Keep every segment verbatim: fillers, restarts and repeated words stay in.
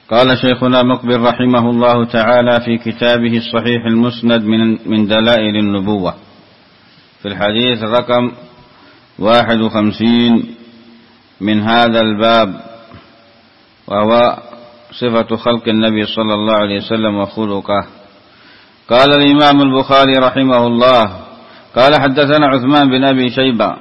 قال شيخنا مقبل رحمه الله تعالى في كتابه الصحيح المسند من من دلائل النبوة في الحديث رقم واحد وخمسين من هذا الباب، وهو صفة خلق النبي صلى الله عليه وسلم وخلقه. قال الإمام البخاري رحمه الله قال حدثنا عثمان بن أبي شيبة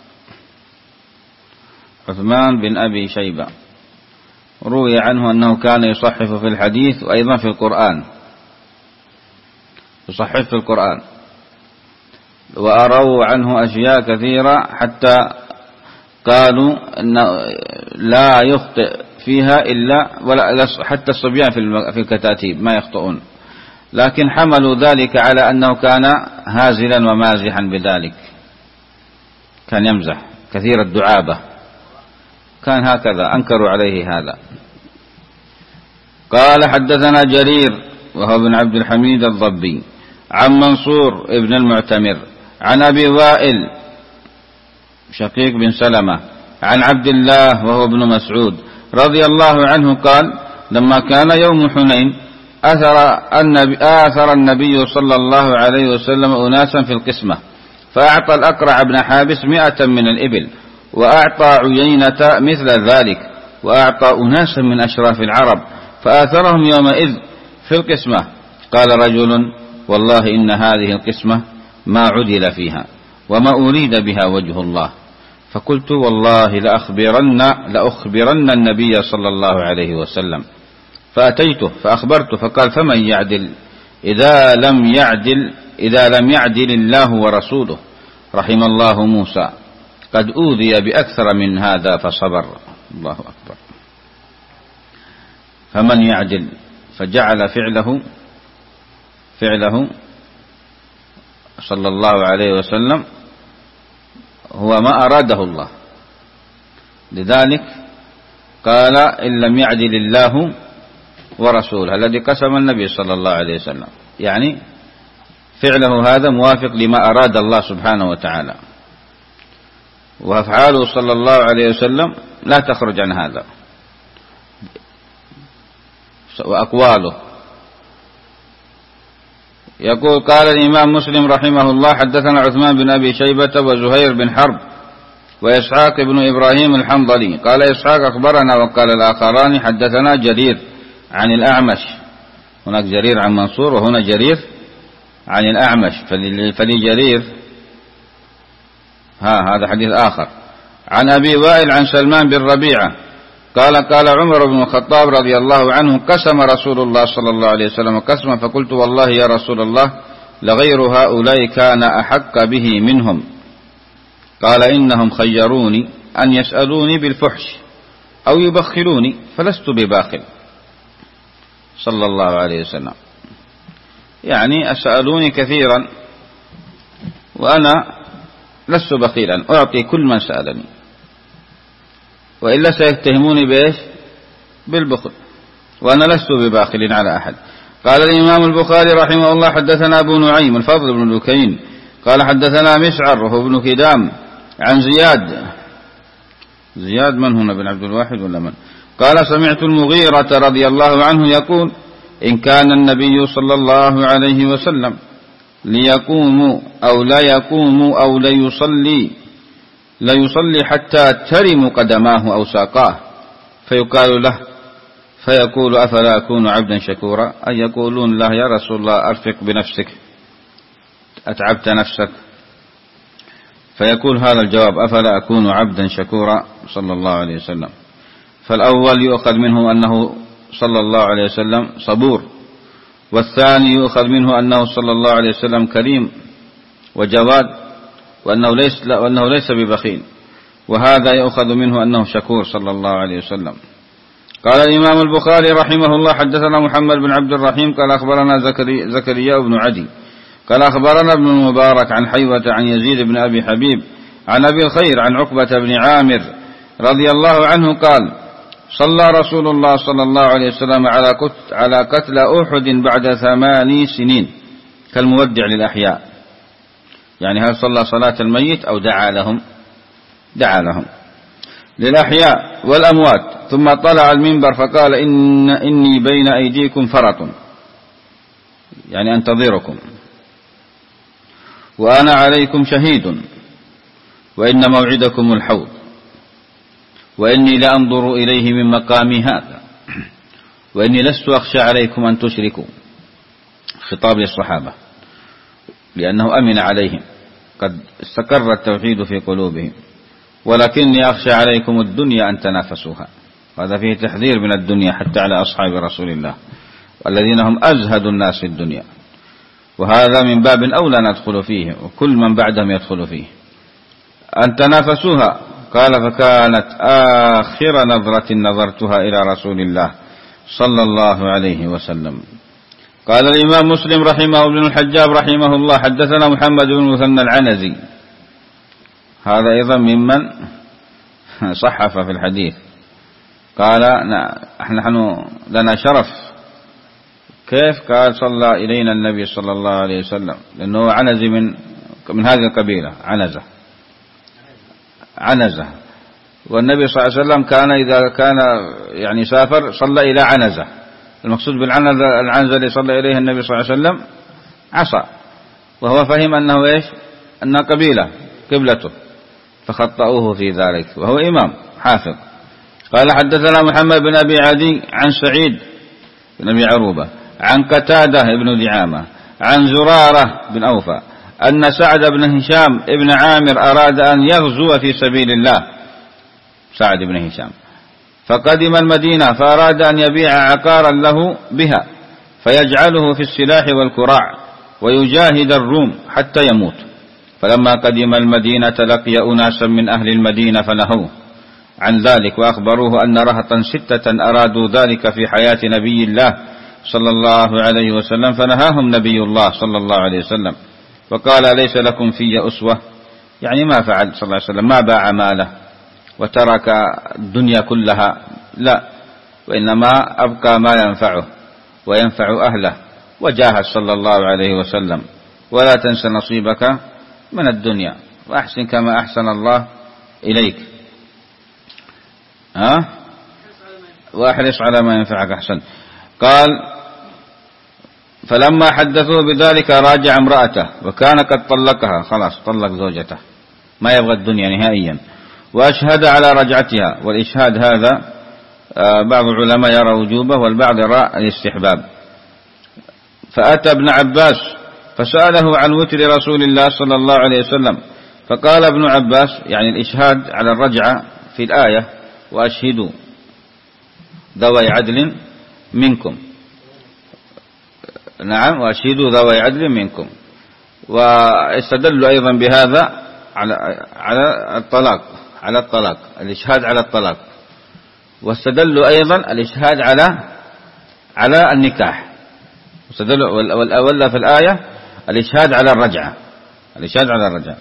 عثمان بن أبي شيبة روي عنه أنه كان يصحف في الحديث وأيضا في القرآن، يصحف في القرآن، وأروا عنه أشياء كثيرة حتى قالوا أن لا يخطئ فيها إلا ولا حتى الصبيان في الكتاتيب ما يخطئون، لكن حملوا ذلك على أنه كان هازلا ومازحا بذلك، كان يمزح كثير الدعابة، كان هكذا، أنكروا عليه هذا. قال حدثنا جرير وهو بن عبد الحميد الضبي عن منصور ابن المعتمر عن أبي وائل شقيق بن سلمة عن عبد الله وهو ابن مسعود رضي الله عنه قال لما كان يوم حنين أثر النبي, آثر النبي صلى الله عليه وسلم أناسا في القسمة، فأعطى الأقرع بن حابس مئة من الإبل، وأعطى عيينة مثل ذلك، وأعطى أناسا من أشراف العرب، فآثرهم يومئذ في القسمة. قال رجل والله إن هذه القسمة ما عدل فيها وما أريد بها وجه الله، فقلت والله لأخبرن, لأخبرن النبي صلى الله عليه وسلم، فأتيته فأخبرته، فقال فمن يعدل إذا لم يعدل إذا لم يعدل الله ورسوله، رحم الله موسى قد أوذي بأكثر من هذا فصبر. الله أكبر. فمن يعدل، فجعل فعله فعله صلى الله عليه وسلم هو ما أراده الله، لذلك قال إن لم يعدل الله ورسوله الذي قسم النبي صلى الله عليه وسلم، يعني فعله هذا موافق لما أراد الله سبحانه وتعالى، وأفعاله صلى الله عليه وسلم لا تخرج عن هذا، وأقواله. يقول قال الإمام مسلم رحمه الله حدثنا عثمان بن أبي شيبة وزهير بن حرب وإسحاق بن إبراهيم الحنظلي قال إسحاق أخبرنا، وقال الآخران حدثنا جرير عن الأعمش، هناك جرير عن منصور وهنا جرير عن الأعمش، فلجرير ها هذا حديث آخر. عن أبي وائل عن سلمان بن ربيعة قال قال عمر بن الخطاب رضي الله عنه قسم رسول الله صلى الله عليه وسلم قسما، فقلت والله يا رسول الله لغير هؤلاء كان أحق به منهم، قال إنهم خيروني أن يسألوني بالفحش أو يبخلوني فلست بباخل، صلى الله عليه وسلم، يعني أسألوني كثيرا وأنا لست بخيلا، أعطي كل من سألني، وإلا سيتهموني بإيش؟ بالبخل، وأنا لست بباخل على أحد. قال الإمام البخاري رحمه الله حدثنا أبو نعيم الفضل بن دكين قال حدثنا مسعر وهو ابن كدام عن زياد زياد من هنا بن عبد الواحد ولا من؟ قال سمعت المغيرة رضي الله عنه يقول إن كان النبي صلى الله عليه وسلم ليقوم أو لا يقوم أو ليصلي ليصلي حتى ترم قدماه أو ساقاه، فيقال له فيقول أفلا أكون عبدا شكورا، أي يقولون له يا رسول الله أرفق بنفسك أتعبت نفسك، فيقول هذا الجواب أفلا أكون عبدا شكورا صلى الله عليه وسلم. فالأول يؤخذ منه أنه صلى الله عليه وسلم صبور، والثاني يؤخذ منه أنه صلى الله عليه وسلم كريم وجواد، وأنه ليس, وأنه ليس ببخيل، وهذا يؤخذ منه أنه شكور صلى الله عليه وسلم. قال الإمام البخاري رحمه الله حدثنا محمد بن عبد الرحيم قال أخبرنا زكري زكريا بن عدي قال أخبرنا ابن المبارك عن حيوة عن يزيد بن أبي حبيب عن أبي الخير عن عقبة بن عامر رضي الله عنه قال صلى رسول الله صلى الله عليه وسلم على قتل أحد بعد ثماني سنين كالمودع للأحياء، يعني هل صلى صلاة الميت أو دعا لهم؟ دعا لهم. للأحياء والأموات، ثم طلع المنبر فقال إن إني بين أيديكم فرط، يعني أنتظركم، وأنا عليكم شهيد، وإن موعدكم الحوض، وإني لأنظر إليه من مقامي هذا، وإني لست أخشى عليكم أن تشركوا. خطاب للصحابة لأنه أمن عليهم، قد استقر التوحيد في قلوبهم، ولكني أخشى عليكم الدنيا أن تنافسوها. هذا فيه تحذير من الدنيا حتى على أصحاب رسول الله الذين هم أزهد الناس في الدنيا، وهذا من باب أولى ندخل فيه، وكل من بعدهم يدخل فيه. أن تنافسوها، قال فكانت آخر نظرة نظرتها إلى رسول الله صلى الله عليه وسلم. قال الإمام مسلم رحمه ابن الحجاب رحمه الله حدثنا محمد بن مثنى العنزي، هذا أيضا ممن صحف في الحديث. قال نحن لنا شرف. كيف؟ قال صلى إلينا النبي صلى الله عليه وسلم، لأنه عنزي من من هذه القبيلة، عنزة عنزة والنبي صلى الله عليه وسلم كان إذا كان يعني سافر صلى إلى عنزة. المقصود بالعنزة العنزة اللي صلى إليها النبي صلى الله عليه وسلم عصا، وهو فهم أنه إيش؟ أنها قبيلة قبلته، فخطأوه في ذلك، وهو إمام حافظ. قال حدثنا محمد بن أبي عدي عن سعيد بن أبي عروبة عن قتادة بن دعامة عن زرارة بن أوفى أن سعد بن هشام ابن عامر أراد أن يغزو في سبيل الله، سعد بن هشام، فقدم المدينة فأراد أن يبيع عقارا له بها فيجعله في السلاح والكراع ويجاهد الروم حتى يموت. فلما قدم المدينة لقي أناسا من أهل المدينة فنهوه عن ذلك، وأخبروه أن رهطا ستة أرادوا ذلك في حياة نبي الله صلى الله عليه وسلم، فنهاهم نبي الله صلى الله عليه وسلم وقال ليس لكم في أسوة، يعني ما فعل صلى الله عليه وسلم، ما باع ماله وترك الدنيا كلها، لا، وإنما أبقى ما ينفعه وينفع أهله، وجاهد صلى الله عليه وسلم. ولا تنس نصيبك من الدنيا وأحسن كما أحسن الله إليك، ها؟ واحرص على ما ينفعك. أحسن. قال فلما حدثوه بذلك راجع امرأته، وكان قد طلقها، خلاص طلق زوجته، ما يبغى الدنيا نهائيا، وأشهد على رجعتها. والإشهاد هذا بعض العلماء يرى وجوبه والبعض يرى الاستحباب. فأتى ابن عباس فسأله عن وتر رسول الله صلى الله عليه وسلم، فقال ابن عباس يعني الإشهاد على الرجعة في الآية وأشهدوا ذوي عدل منكم، نعم، وأشهدوا ذوي عدل منكم. واستدلوا أيضا بهذا على على الطلاق، على الطلاق الإشهاد على الطلاق، واستدلوا أيضا الإشهاد على على النكاح، واستدلوا والأول في الآية الإشهاد على الرجعة، الإشهاد على الرجعة.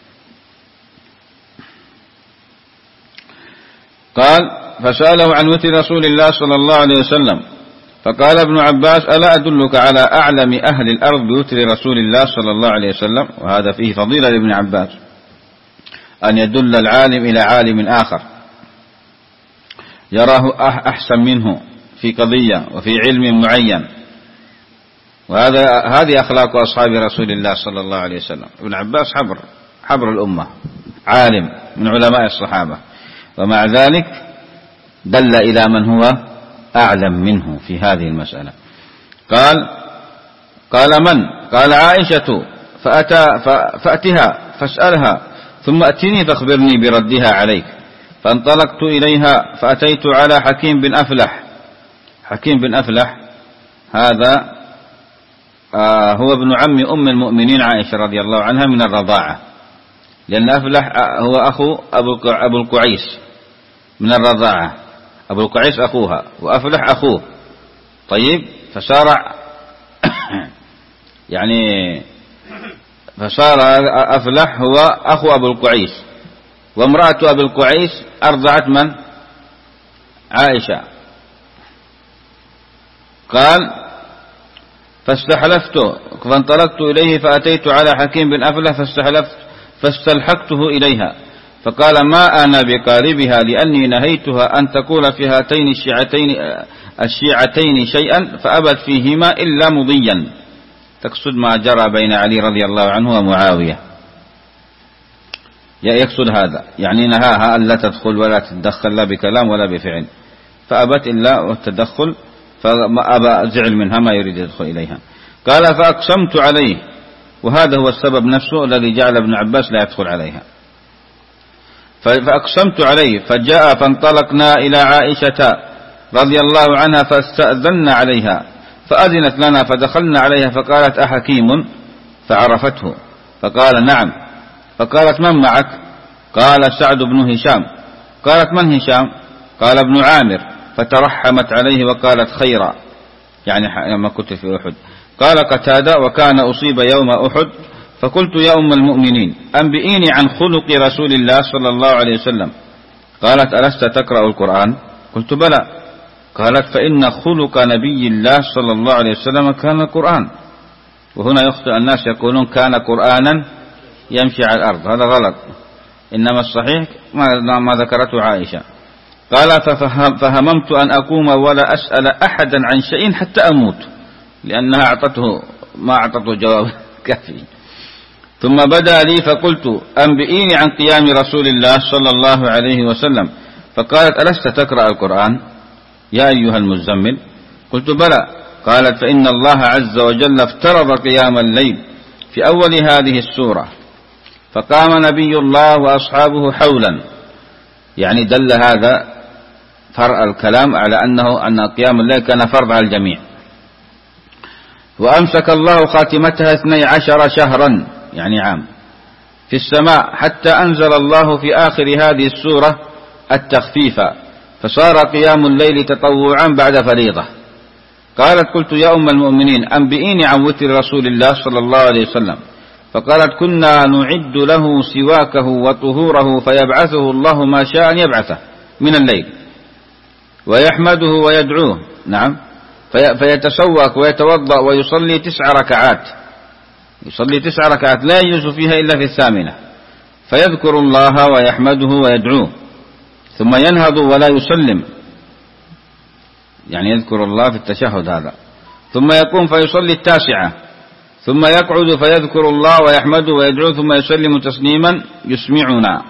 قال فسأله عن وتر رسول الله صلى الله عليه وسلم، فقال ابن عباس ألا أدلك على أعلم أهل الأرض بوتر رسول الله صلى الله عليه وسلم. وهذا فيه فضيلة لابن عباس أن يدل العالم إلى عالم آخر يراه أحسن منه في قضية وفي علم معين، وهذا هذه أخلاق أصحاب رسول الله صلى الله عليه وسلم. ابن عباس حبر حبر الأمة، عالم من علماء الصحابة، ومع ذلك دل إلى من هو أعلم منه في هذه المسألة. قال قال من؟ قال عائشة، فأتى فأتها فاسألها ثم أتني فاخبرني بردها عليك. فانطلقت إليها فأتيت على حكيم بن أفلح. حكيم بن أفلح هذا آه هو ابن عم أم المؤمنين عائشة رضي الله عنها من الرضاعة، لأن أفلح هو أخو أبو القعيس من الرضاعة، أبو القعيس أخوها وأفلح أخوه. طيب، فصار يعني فصار أفلح هو أخو أبو القعيس، وامرأة أبو القعيس أرضعت من؟ عائشة. قال فاستحلفت فانطلقت إليه فأتيت على حكيم بن أفلح فاستحلفت فاستلحقته إليها فقال ما أنا بقاربها لأني نهيتها أن تقول في هاتين الشيعتين, الشيعتين شيئا فأبت فيهما إلا مضيا. تقصد ما جرى بين علي رضي الله عنه ومعاوية، يقصد هذا، يعني نهاها أن لا تدخل ولا تتدخل لا بكلام ولا بفعل، فأبت إلا التدخل، فأبى زعل منها ما يريد يدخل إليها. قال فأقسمت عليه، وهذا هو السبب نفسه الذي جعل ابن عباس لا يدخل عليها. فأقسمت عليه فجاء فانطلقنا إلى عائشة رضي الله عنها فاستأذنا عليها فأذنت لنا فدخلنا عليها فقالت أحكيم؟ فعرفته فقال نعم. فقالت من معك؟ قال سعد بن هشام. قالت من هشام؟ قال ابن عامر. فترحمت عليه وقالت خيرا، يعني لما كنت في أحد. قال قتادة وكان أصيب يوم أحد فقلت يا أم المؤمنين أنبئيني عن خلق رسول الله صلى الله عليه وسلم. قالت ألست تقرأ القرآن؟ قلت بلى. قالت فإن خلق نبي الله صلى الله عليه وسلم كان القرآن. وهنا يخطئ الناس يقولون كان قرآنا يمشي على الأرض، هذا غلط، إنما الصحيح ما ذكرته عائشة. قال فهممت أن أقوم ولا أسأل أحدا عن شيء حتى أموت، لأنها أعطته ما أعطته جواب كافي. ثم بدأ لي فقلت أنبئيني عن قيام رسول الله صلى الله عليه وسلم. فقالت ألست تقرأ القرآن يا أيها المزمل؟ قلت بلى. قالت فإن الله عز وجل افترض قيام الليل في أول هذه السورة، فقام نبي الله وأصحابه حولا، يعني دل هذا فرع الكلام على أنه أن قيام الليل كان فرض على الجميع. وأمسك الله خاتمتها اثني عشر شهرا، يعني عام، في السماء حتى أنزل الله في آخر هذه السورة التخفيف، فصار قيام الليل تطوعا بعد فريضة. قالت قلت يا أم المؤمنين أنبئيني عن وتر رسول الله صلى الله عليه وسلم. فقالت كنا نعد له سواكه وطهوره فيبعثه الله ما شاء أن يبعثه من الليل ويحمده ويدعوه، نعم، فيتسوك ويتوضأ ويصلي تسع ركعات، يصلي تسع ركعات لا يجوز فيها إلا في الثامنة، فيذكر الله ويحمده ويدعوه ثم ينهض ولا يسلم، يعني يذكر الله في التشهد هذا، ثم يقوم فيصلي التاسعة، ثم يقعد فيذكر الله ويحمده ويدعوه ثم يسلم تسليما يسمعنا.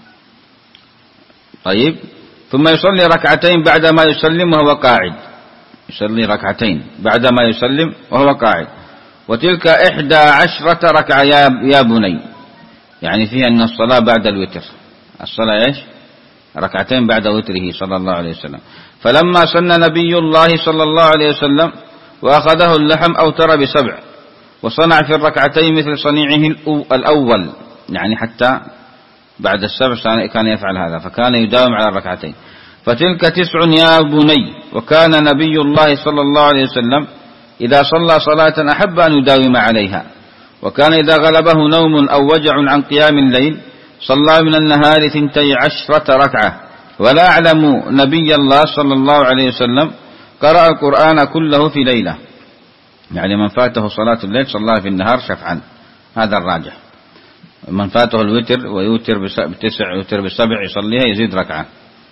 طيب، ثم يصلي ركعتين بعدما يسلم وهو قاعد، يصلي ركعتين بعدما يسلم وهو قاعد، وتلك إحدى عشرة ركعة يا بني، يعني فيها أن الصلاة بعد الوتر، الصلاة إيش؟ ركعتين بعد وتره صلى الله عليه وسلم. فلما سن نبي الله صلى الله عليه وسلم وأخذه اللحم أوتر بسبع، وصنع في الركعتين مثل صنيعه الأول، يعني حتى بعد السبع كان يفعل هذا، فكان يداوم على الركعتين. فتلك تسع يا بني. وكان نبي الله صلى الله عليه وسلم إذا صلى صلاة أحب أن يداوم عليها، وكان إذا غلبه نوم أو وجع عن قيام الليل صلى من النهار ثنتي عشرة ركعة. ولا أعلم نبي الله صلى الله عليه وسلم قرأ القرآن كله في ليلة، يعني من فاته صلاة الليل صلى في النهار شفعا، هذا الراجح. من فاته الوتر ويوتر بتسع يوتر بسبع يصليها يزيد ركعة.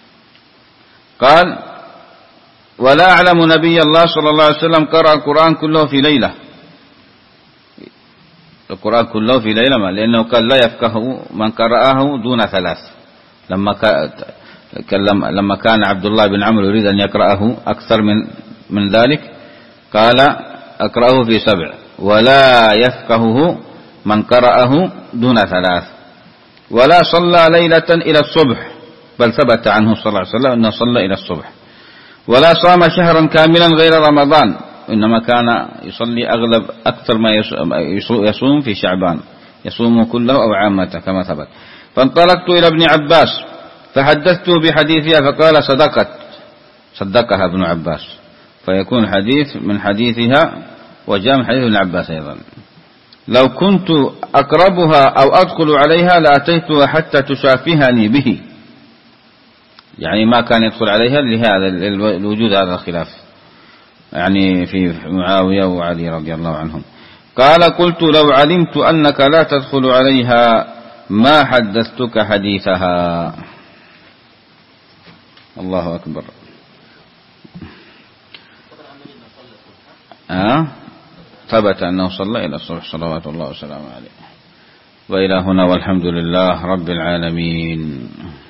قال ولا أعلم نبي الله صلى الله عليه وسلم قرأ القرآن كله في ليلة، القرآن كله في ليلة ما، لأنه قال لا يفقه من قرأه دون ثلاث. لما لما كان عبد الله بن عمرو يريد أن يقرأه أكثر من من ذلك قال أقرأه في سبع، ولا يفقهه من قرأه دون ثلاث. ولا صلى ليلة إلى الصبح، بل ثبت عنه صلى الله عليه وسلم أنه صلى إلى الصبح. ولا صام شهرا كاملا غير رمضان، إنما كان يصلي أغلب أكثر ما يصوم في شعبان، يصوم كله أو عامته كما ثبت. فانطلقت إلى ابن عباس فحدثته بحديثها فقال صدقت، صدقها ابن عباس، فيكون حديث من حديثها وجاء من حديث ابن عباس أيضا. لو كنت أقربها أو أدخل عليها لأتيتها حتى تشافهني به، يعني ما كان يدخل عليها لهذا الوجود، هذا الخلاف يعني في معاوية وعلي رضي الله عنهم. قال قلت لو علمت أنك لا تدخل عليها ما حدثتك حديثها. الله أكبر. أه؟ ثبت أنه صلى إلى الصبح صلوات الله وسلامه عليه. وإلى هنا والحمد لله رب العالمين.